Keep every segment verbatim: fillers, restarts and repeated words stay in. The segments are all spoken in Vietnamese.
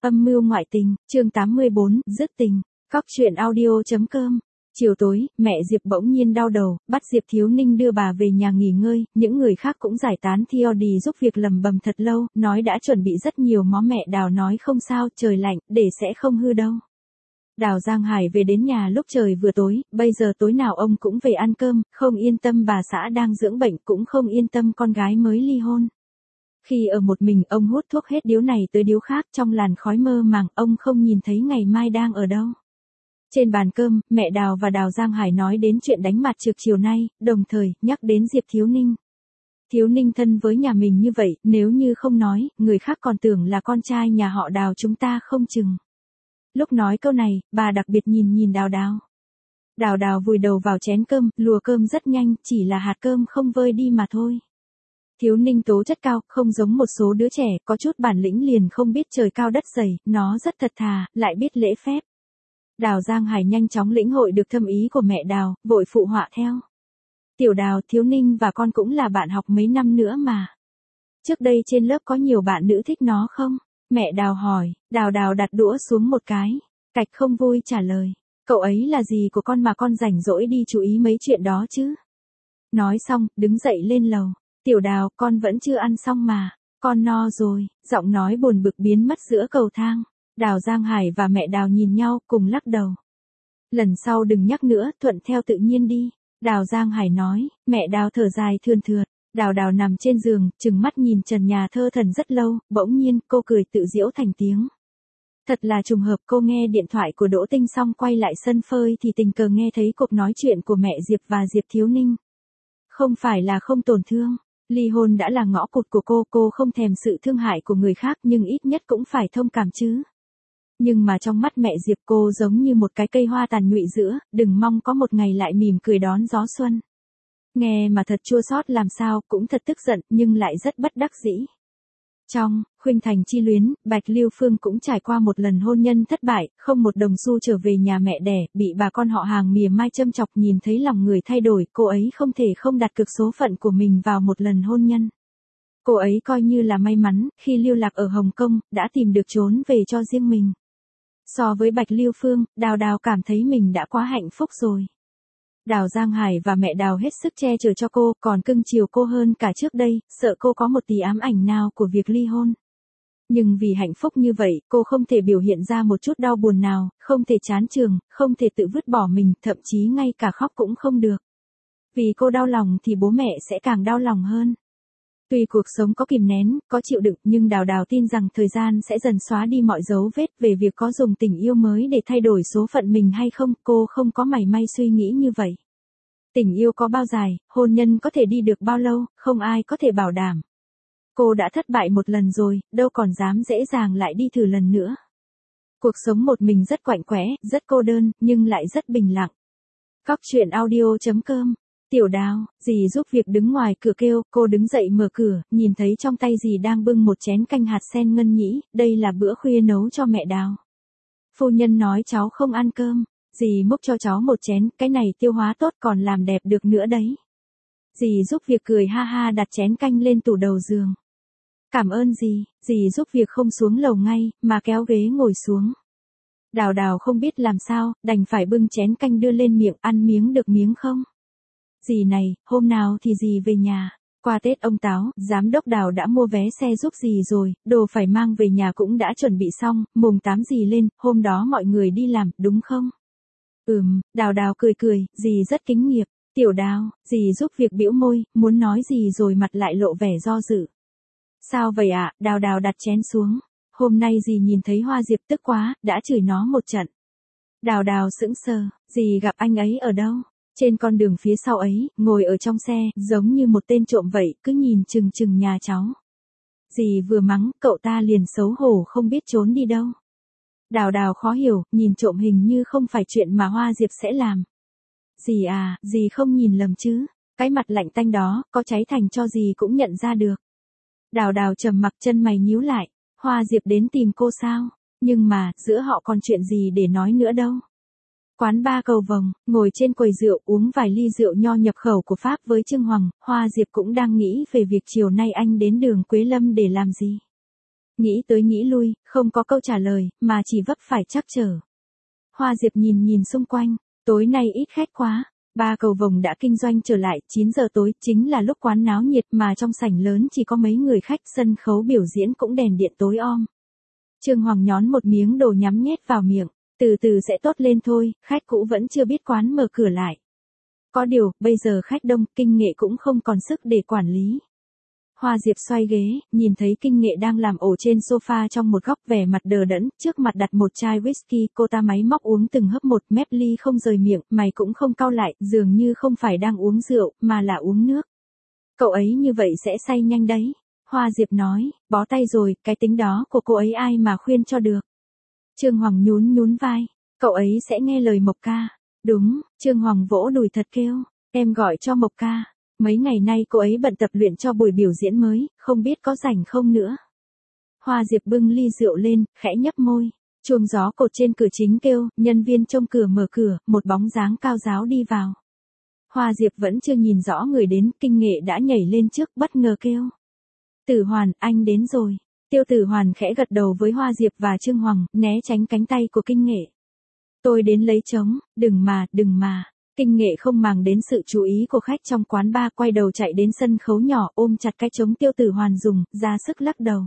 Âm mưu ngoại tình, chương tám mươi bốn, dứt tình. Cóc truyện audio.com. Chiều tối, mẹ Diệp bỗng nhiên đau đầu, bắt Diệp Thiếu Ninh đưa bà về nhà nghỉ ngơi, những người khác cũng giải tán theo đi giúp việc lầm bầm thật lâu, nói đã chuẩn bị rất nhiều món, mẹ Đào nói không sao, trời lạnh, để sẽ không hư đâu. Đào Giang Hải về đến nhà lúc trời vừa tối, bây giờ tối nào ông cũng về ăn cơm, không yên tâm bà xã đang dưỡng bệnh, cũng không yên tâm con gái mới ly hôn. Khi ở một mình, ông hút thuốc hết điếu này tới điếu khác, trong làn khói mơ màng, ông không nhìn thấy ngày mai đang ở đâu. Trên bàn cơm, mẹ Đào và Đào Giang Hải nói đến chuyện đánh mặt trược chiều nay, đồng thời nhắc đến Diệp Thiếu Ninh. Thiếu Ninh thân với nhà mình như vậy, nếu như không nói, người khác còn tưởng là con trai nhà họ Đào chúng ta không chừng. Lúc nói câu này, bà đặc biệt nhìn nhìn Đào Đào. Đào Đào vùi đầu vào chén cơm, lùa cơm rất nhanh, chỉ là hạt cơm không vơi đi mà thôi. Thiếu Ninh tố chất cao, không giống một số đứa trẻ, có chút bản lĩnh liền không biết trời cao đất dày, nó rất thật thà, lại biết lễ phép. Đào Giang Hải nhanh chóng lĩnh hội được thâm ý của mẹ Đào, vội phụ họa theo. Tiểu Đào, Thiếu Ninh và con cũng là bạn học mấy năm nữa mà. Trước đây trên lớp có nhiều bạn nữ thích nó không? Mẹ Đào hỏi. Đào Đào đặt đũa xuống một cái. Cạch không vui trả lời. Cậu ấy là gì của con mà con rảnh rỗi đi chú ý mấy chuyện đó chứ? Nói xong, đứng dậy lên lầu. Tiểu Đào, con vẫn chưa ăn xong mà. Con no rồi. Giọng nói buồn bực biến mất giữa cầu thang. Đào Giang Hải và mẹ Đào nhìn nhau, cùng lắc đầu. Lần sau đừng nhắc nữa, thuận theo tự nhiên đi. Đào Giang Hải nói. Mẹ Đào thở dài thườn thượt. Đào Đào nằm trên giường, trừng mắt nhìn trần nhà thơ thần rất lâu, bỗng nhiên cô cười tự giễu thành tiếng. Thật là trùng hợp, cô nghe điện thoại của Đỗ Tinh xong quay lại sân phơi thì tình cờ nghe thấy cuộc nói chuyện của mẹ Diệp và Diệp Thiếu Ninh. Không phải là không tổn thương, ly hôn đã là ngõ cụt của cô, cô không thèm sự thương hại của người khác nhưng ít nhất cũng phải thông cảm chứ. Nhưng mà trong mắt mẹ Diệp cô giống như một cái cây hoa tàn nhụy giữa, đừng mong có một ngày lại mỉm cười đón gió xuân. Nghe mà thật chua xót làm sao, cũng thật tức giận, nhưng lại rất bất đắc dĩ. Trong Khuynh Thành chi luyến, Bạch Lưu Phương cũng trải qua một lần hôn nhân thất bại, không một đồng xu trở về nhà mẹ đẻ, bị bà con họ hàng mỉa mai châm chọc, nhìn thấy lòng người thay đổi, cô ấy không thể không đặt cược số phận của mình vào một lần hôn nhân. Cô ấy coi như là may mắn, khi lưu lạc ở Hồng Kông, đã tìm được trốn về cho riêng mình. So với Bạch Lưu Phương, Đào Đào cảm thấy mình đã quá hạnh phúc rồi. Đào Giang Hải và mẹ Đào hết sức che chở cho cô, còn cưng chiều cô hơn cả trước đây, sợ cô có một tí ám ảnh nào của việc ly hôn. Nhưng vì hạnh phúc như vậy, cô không thể biểu hiện ra một chút đau buồn nào, không thể chán trường, không thể tự vứt bỏ mình, thậm chí ngay cả khóc cũng không được. Vì cô đau lòng thì bố mẹ sẽ càng đau lòng hơn. Tuy cuộc sống có kìm nén, có chịu đựng, nhưng Đào Đào tin rằng thời gian sẽ dần xóa đi mọi dấu vết về việc có dùng tình yêu mới để thay đổi số phận mình hay không, cô không có mảy may suy nghĩ như vậy. Tình yêu có bao dài, hôn nhân có thể đi được bao lâu, không ai có thể bảo đảm. Cô đã thất bại một lần rồi, đâu còn dám dễ dàng lại đi thử lần nữa. Cuộc sống một mình rất quạnh quẽ, rất cô đơn, nhưng lại rất bình lặng. Cóc truyện audio.com. Tiểu Đào, dì giúp việc đứng ngoài cửa kêu, cô đứng dậy mở cửa, nhìn thấy trong tay dì đang bưng một chén canh hạt sen ngân nhĩ, đây là bữa khuya nấu cho mẹ Đào. Phu nhân nói cháu không ăn cơm, dì múc cho cháu một chén, cái này tiêu hóa tốt còn làm đẹp được nữa đấy. Dì giúp việc cười ha ha đặt chén canh lên tủ đầu giường. Cảm ơn dì, dì giúp việc không xuống lầu ngay, mà kéo ghế ngồi xuống. Đào Đào không biết làm sao, đành phải bưng chén canh đưa lên miệng, ăn miếng được miếng không? Dì này, hôm nào thì dì về nhà. Qua Tết ông Táo, giám đốc Đào đã mua vé xe giúp dì rồi, đồ phải mang về nhà cũng đã chuẩn bị xong, mùng tám dì lên, hôm đó mọi người đi làm, đúng không? Ừm, Đào Đào cười cười, dì rất kính nghiệp. Tiểu Đào, dì giúp việc bĩu môi, muốn nói gì rồi mặt lại lộ vẻ do dự. Sao vậy ạ? À? Đào Đào đặt chén xuống. Hôm nay dì nhìn thấy Hoa Diệp tức quá, đã chửi nó một trận. Đào Đào sững sờ, dì gặp anh ấy ở đâu? Trên con đường phía sau ấy, ngồi ở trong xe, giống như một tên trộm vậy, cứ nhìn chừng chừng nhà cháu. Dì vừa mắng, cậu ta liền xấu hổ không biết trốn đi đâu. Đào Đào khó hiểu, nhìn trộm hình như không phải chuyện mà Hoa Diệp sẽ làm. Dì à, dì không nhìn lầm chứ, cái mặt lạnh tanh đó, có cháy thành cho dì cũng nhận ra được. Đào Đào trầm mặc, chân mày nhíu lại, Hoa Diệp đến tìm cô sao, nhưng mà, giữa họ còn chuyện gì để nói nữa đâu. Quán ba Cầu Vồng, ngồi trên quầy rượu uống vài ly rượu nho nhập khẩu của Pháp với Trương Hoàng, Hoa Diệp cũng đang nghĩ về việc chiều nay anh đến đường Quế Lâm để làm gì. Nghĩ tới nghĩ lui, không có câu trả lời, mà chỉ vấp phải trắc trở. Hoa Diệp nhìn nhìn xung quanh, tối nay ít khách quá. Ba cầu vồng đã kinh doanh trở lại, chín giờ tối chính là lúc quán náo nhiệt mà trong sảnh lớn chỉ có mấy người khách, sân khấu biểu diễn cũng đèn điện tối om. Trương Hoàng nhón một miếng đồ nhắm nhét vào miệng, từ từ sẽ tốt lên thôi, khách cũ vẫn chưa biết quán mở cửa lại. Có điều, bây giờ khách đông, Kinh Nghệ cũng không còn sức để quản lý. Hoa Diệp xoay ghế, nhìn thấy Kinh Nghệ đang làm ổ trên sofa trong một góc vẻ mặt đờ đẫn, trước mặt đặt một chai whisky, cô ta máy móc uống từng hớp một, mép ly không rời miệng, mày cũng không cau lại, dường như không phải đang uống rượu, mà là uống nước. Cậu ấy như vậy sẽ say nhanh đấy. Hoa Diệp nói, bó tay rồi, cái tính đó của cô ấy ai mà khuyên cho được. Trương Hoàng nhún nhún vai, cậu ấy sẽ nghe lời Mộc ca. Đúng, Trương Hoàng vỗ đùi thật kêu, em gọi cho Mộc ca. Mấy ngày nay cô ấy bận tập luyện cho buổi biểu diễn mới, không biết có rảnh không nữa. Hoa Diệp bưng ly rượu lên, khẽ nhấp môi. Chuông gió cột trên cửa chính kêu, nhân viên trông cửa mở cửa, một bóng dáng cao ráo đi vào. Hoa Diệp vẫn chưa nhìn rõ người đến, Kinh Nghệ đã nhảy lên trước, bất ngờ kêu. Tử Hoàn, anh đến rồi. Tiêu Tử Hoàn khẽ gật đầu với Hoa Diệp và Trương Hoàng, né tránh cánh tay của Kinh Nghệ. Tôi đến lấy trống, đừng mà, đừng mà. Kinh Nghệ không màng đến sự chú ý của khách trong quán bar, quay đầu chạy đến sân khấu nhỏ, ôm chặt cái trống Tiêu Tử Hoàn dùng, ra sức lắc đầu.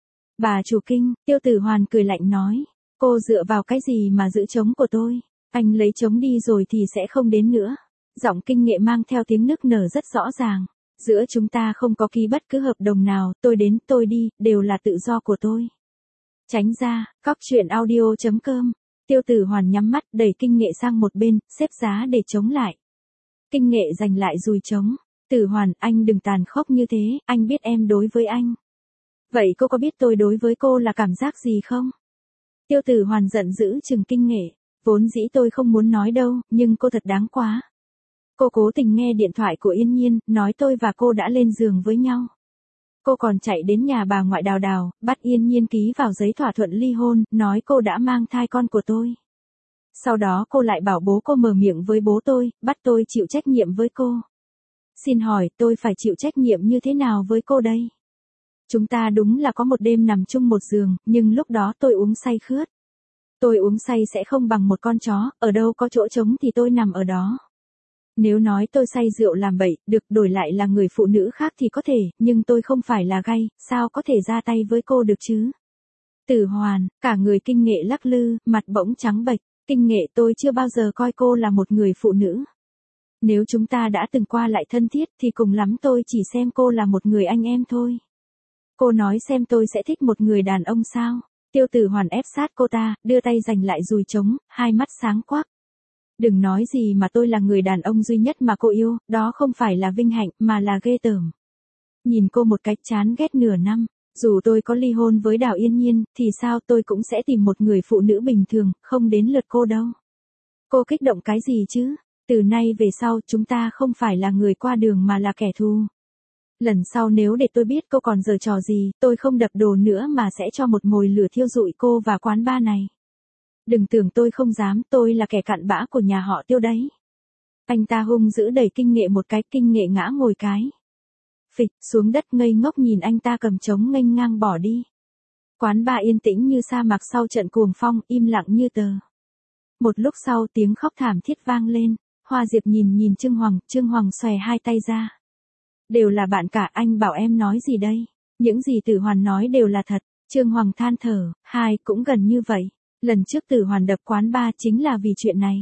Bà chủ Kinh, Tiêu Tử Hoàn cười lạnh nói, cô dựa vào cái gì mà giữ trống của tôi, anh lấy trống đi rồi thì sẽ không đến nữa. Giọng Kinh Nghệ mang theo tiếng nức nở rất rõ ràng, giữa chúng ta không có ký bất cứ hợp đồng nào, tôi đến, tôi đi, đều là tự do của tôi. Tránh ra, cóc truyện audio chấm com. Tiêu Tử Hoàn nhắm mắt, đẩy Kinh Nghệ sang một bên, xếp giá để chống lại. Kinh Nghệ giành lại dùi trống. Tử Hoàn, anh đừng tàn khốc như thế, anh biết em đối với anh. Vậy cô có biết tôi đối với cô là cảm giác gì không? Tiêu Tử Hoàn giận dữ chừng Kinh Nghệ. Vốn dĩ tôi không muốn nói đâu, nhưng cô thật đáng quá. Cô cố tình nghe điện thoại của Yên Nhiên, nói tôi và cô đã lên giường với nhau. Cô còn chạy đến nhà bà ngoại Đào Đào, bắt Yên Nhiên ký vào giấy thỏa thuận ly hôn, nói cô đã mang thai con của tôi. Sau đó cô lại bảo bố cô mở miệng với bố tôi, bắt tôi chịu trách nhiệm với cô. Xin hỏi, tôi phải chịu trách nhiệm như thế nào với cô đây? Chúng ta đúng là có một đêm nằm chung một giường, nhưng lúc đó tôi uống say khướt. Tôi uống say sẽ không bằng một con chó, ở đâu có chỗ trống thì tôi nằm ở đó. Nếu nói tôi say rượu làm bậy, được đổi lại là người phụ nữ khác thì có thể, nhưng tôi không phải là gay, sao có thể ra tay với cô được chứ? Tử Hoàn, cả người Kinh Nghệ lắc lư, mặt bỗng trắng bệch, Kinh Nghệ, tôi chưa bao giờ coi cô là một người phụ nữ. Nếu chúng ta đã từng qua lại thân thiết thì cùng lắm tôi chỉ xem cô là một người anh em thôi. Cô nói xem tôi sẽ thích một người đàn ông sao? Tiêu Tử Hoàn ép sát cô ta, đưa tay giành lại dùi trống, hai mắt sáng quắc. Đừng nói gì mà tôi là người đàn ông duy nhất mà cô yêu, đó không phải là vinh hạnh mà là ghê tởm. Nhìn cô một cách chán ghét nửa năm, dù tôi có ly hôn với Đào Yên Nhiên, thì sao tôi cũng sẽ tìm một người phụ nữ bình thường, không đến lượt cô đâu. Cô kích động cái gì chứ? Từ nay về sau chúng ta không phải là người qua đường mà là kẻ thù. Lần sau nếu để tôi biết cô còn giở trò gì, tôi không đập đồ nữa mà sẽ cho một mồi lửa thiêu rụi cô và quán bar này. Đừng tưởng tôi không dám, tôi là kẻ cặn bã của nhà họ Tiêu đấy. Anh ta hung dữ đẩy Kinh Nghệ một cái, Kinh Nghệ ngã ngồi cái. Phịch, xuống đất ngây ngốc nhìn anh ta cầm trống nghênh ngang bỏ đi. Quán bar yên tĩnh như sa mạc sau trận cuồng phong, im lặng như tờ. Một lúc sau tiếng khóc thảm thiết vang lên, Hoa Diệp nhìn nhìn Trương Hoàng, Trương Hoàng xòe hai tay ra. Đều là bạn cả, anh bảo em nói gì đây? Những gì Tử Hoàn nói đều là thật. Trương Hoàng than thở, hai cũng gần như vậy. Lần trước Tử Hoàn đập quán bar chính là vì chuyện này.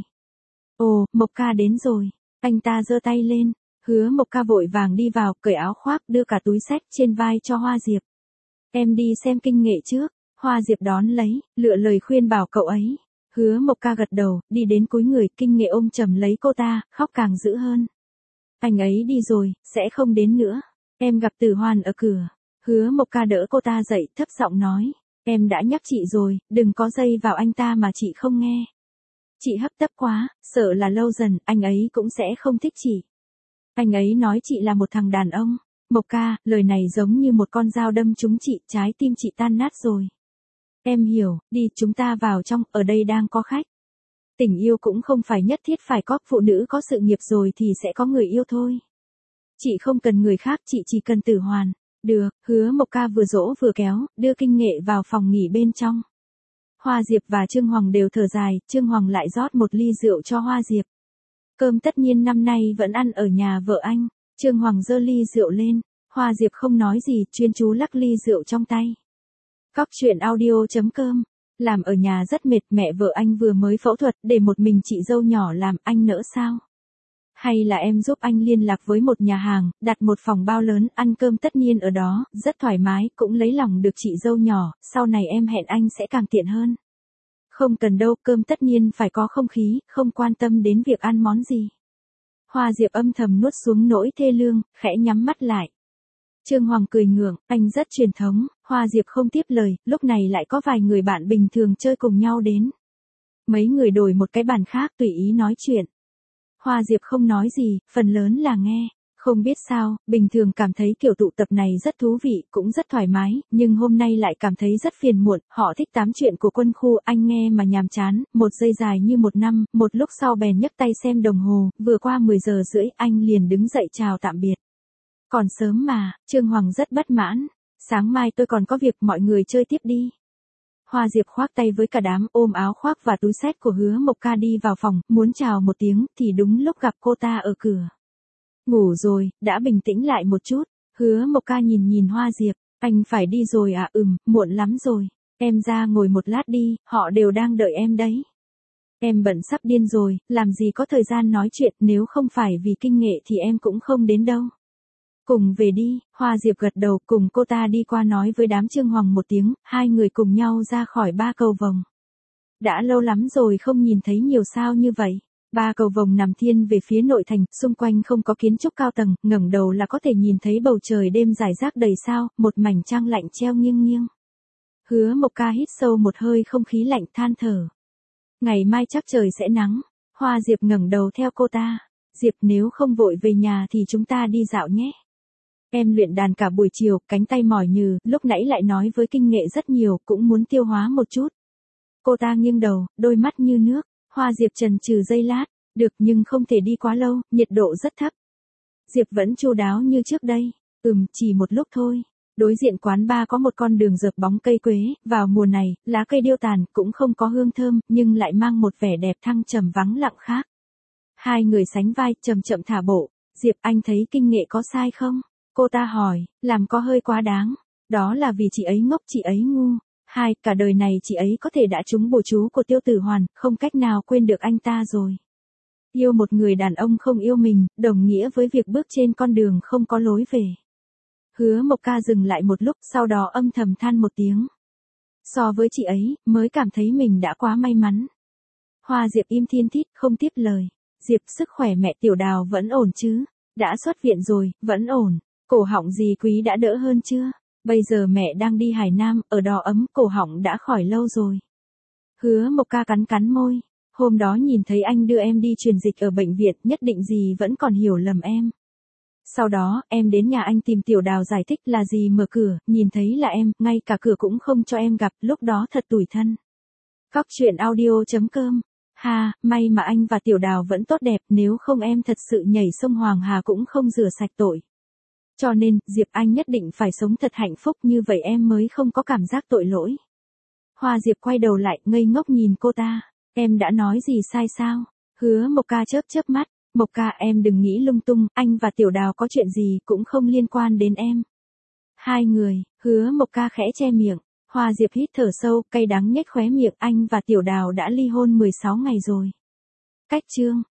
Ồ, Mộc ca đến rồi. Anh ta giơ tay lên. Hứa Mộc ca vội vàng đi vào, cởi áo khoác, đưa cả túi xách trên vai cho Hoa Diệp. Em đi xem Kinh Nghệ trước. Hoa Diệp đón lấy, lựa lời khuyên bảo cậu ấy. Hứa Mộc ca gật đầu, đi đến cúi người, Kinh Nghệ ôm chầm lấy cô ta, khóc càng dữ hơn. Anh ấy đi rồi, sẽ không đến nữa. Em gặp Tử Hoàn ở cửa. Hứa Mộc ca đỡ cô ta dậy, thấp giọng nói. Em đã nhắc chị rồi, đừng có dây vào anh ta mà chị không nghe. Chị hấp tấp quá, sợ là lâu dần, anh ấy cũng sẽ không thích chị. Anh ấy nói chị là một thằng đàn ông. Mộc ca, lời này giống như một con dao đâm trúng chị, trái tim chị tan nát rồi. Em hiểu, đi, chúng ta vào trong, ở đây đang có khách. Tình yêu cũng không phải nhất thiết phải có, phụ nữ có sự nghiệp rồi thì sẽ có người yêu thôi. Chị không cần người khác, chị chỉ cần Tử Hoàn. Được, Hứa Mộc Ca vừa dỗ vừa kéo, đưa Kinh Nghệ vào phòng nghỉ bên trong. Hoa Diệp và Trương Hoàng đều thở dài, Trương Hoàng lại rót một ly rượu cho Hoa Diệp. Cơm tất nhiên năm nay vẫn ăn ở nhà vợ anh. Trương Hoàng giơ ly rượu lên, Hoa Diệp không nói gì, chuyên chú lắc ly rượu trong tay. Cóc truyện audio chấm com. Làm ở nhà rất mệt, mẹ vợ anh vừa mới phẫu thuật, để một mình chị dâu nhỏ làm, anh nỡ sao? Hay là em giúp anh liên lạc với một nhà hàng, đặt một phòng bao lớn, ăn cơm tất nhiên ở đó, rất thoải mái, cũng lấy lòng được chị dâu nhỏ, sau này em hẹn anh sẽ càng tiện hơn. Không cần đâu, cơm tất nhiên phải có không khí, không quan tâm đến việc ăn món gì. Hoa Diệp âm thầm nuốt xuống nỗi thê lương, khẽ nhắm mắt lại. Trương Hoàng cười ngượng, anh rất truyền thống, Hoa Diệp không tiếp lời, lúc này lại có vài người bạn bình thường chơi cùng nhau đến. Mấy người đổi một cái bàn khác tùy ý nói chuyện. Hoa Diệp không nói gì, phần lớn là nghe. Không biết sao, bình thường cảm thấy kiểu tụ tập này rất thú vị, cũng rất thoải mái, nhưng hôm nay lại cảm thấy rất phiền muộn, họ thích tám chuyện của quân khu, anh nghe mà nhàm chán, một giây dài như một năm, một lúc sau bèn nhấc tay xem đồng hồ, vừa qua mười giờ rưỡi, anh liền đứng dậy chào tạm biệt. Còn sớm mà, Trương Hoàng rất bất mãn, sáng mai tôi còn có việc, mọi người chơi tiếp đi. Hoa Diệp khoác tay với cả đám, ôm áo khoác và túi xách của Hứa Mộc Ca đi vào phòng, muốn chào một tiếng, thì đúng lúc gặp cô ta ở cửa. Ngủ rồi, đã bình tĩnh lại một chút. Hứa Mộc Ca nhìn nhìn Hoa Diệp, anh phải đi rồi à? Ừm, muộn lắm rồi, em ra ngồi một lát đi, họ đều đang đợi em đấy. Em bận sắp điên rồi, làm gì có thời gian nói chuyện, nếu không phải vì Kinh Nghệ thì em cũng không đến đâu. Cùng về đi, Hoa Diệp gật đầu, cùng cô ta đi qua nói với đám Trương Hoàng một tiếng, hai người cùng nhau ra khỏi Ba Cầu Vồng. Đã lâu lắm rồi không nhìn thấy nhiều sao như vậy. Ba Cầu Vồng nằm thiên về phía nội thành, xung quanh không có kiến trúc cao tầng, ngẩng đầu là có thể nhìn thấy bầu trời đêm rải rác đầy sao, một mảnh trăng lạnh treo nghiêng nghiêng. Hứa Mộc Ca hít sâu một hơi không khí lạnh, than thở. Ngày mai chắc trời sẽ nắng. Hoa Diệp ngẩng đầu theo cô ta. Diệp, nếu không vội về nhà thì chúng ta đi dạo nhé. Em luyện đàn cả buổi chiều, cánh tay mỏi nhừ, lúc nãy lại nói với Kinh Nghệ rất nhiều, cũng muốn tiêu hóa một chút. Cô ta nghiêng đầu, đôi mắt như nước. Hoa Diệp chần chừ giây lát, được nhưng không thể đi quá lâu, nhiệt độ rất thấp. Diệp vẫn chu đáo như trước đây, ừm, chỉ một lúc thôi. Đối diện quán bar có một con đường dợp bóng cây quế, vào mùa này, lá cây điêu tàn, cũng không có hương thơm, nhưng lại mang một vẻ đẹp thăng trầm vắng lặng khác. Hai người sánh vai, chậm chậm thả bộ. Diệp, anh thấy Kinh Nghệ có sai không? Cô ta hỏi, làm có hơi quá đáng. Đó là vì chị ấy ngốc, chị ấy ngu. Hai, cả đời này chị ấy có thể đã trúng bùa chú của Tiêu Tử Hoàn, không cách nào quên được anh ta rồi. Yêu một người đàn ông không yêu mình, đồng nghĩa với việc bước trên con đường không có lối về. Hứa Mộc Ca dừng lại một lúc, sau đó âm thầm than một tiếng. So với chị ấy, mới cảm thấy mình đã quá may mắn. Hoa Diệp im thiên thít, không tiếp lời. Diệp, sức khỏe mẹ Tiểu Đào vẫn ổn chứ? Đã xuất viện rồi, vẫn ổn. Cổ họng dì Quý đã đỡ hơn chưa? Bây giờ mẹ đang đi Hải Nam, ở đó ấm, cổ họng đã khỏi lâu rồi. Hứa Mộc Ca cắn cắn môi. Hôm đó nhìn thấy anh đưa em đi truyền dịch ở bệnh viện, nhất định dì vẫn còn hiểu lầm em. Sau đó, em đến nhà anh tìm Tiểu Đào giải thích là dì mở cửa, nhìn thấy là em, ngay cả cửa cũng không cho em gặp, lúc đó thật tủi thân. Cóc truyện audio chấm com. Ha, may mà anh và Tiểu Đào vẫn tốt đẹp, nếu không em thật sự nhảy sông Hoàng Hà cũng không rửa sạch tội. Cho nên, Diệp, anh nhất định phải sống thật hạnh phúc, như vậy em mới không có cảm giác tội lỗi. Hoa Diệp quay đầu lại, ngây ngốc nhìn cô ta. Em đã nói gì sai sao? Hứa Mộc Ca chớp chớp mắt. Mộc Ca, em đừng nghĩ lung tung, anh và Tiểu Đào có chuyện gì cũng không liên quan đến em. Hai người, Hứa Mộc Ca khẽ che miệng. Hoa Diệp hít thở sâu, cay đắng nhếch khóe miệng, anh và Tiểu Đào đã ly hôn mười sáu ngày rồi. Cách chương.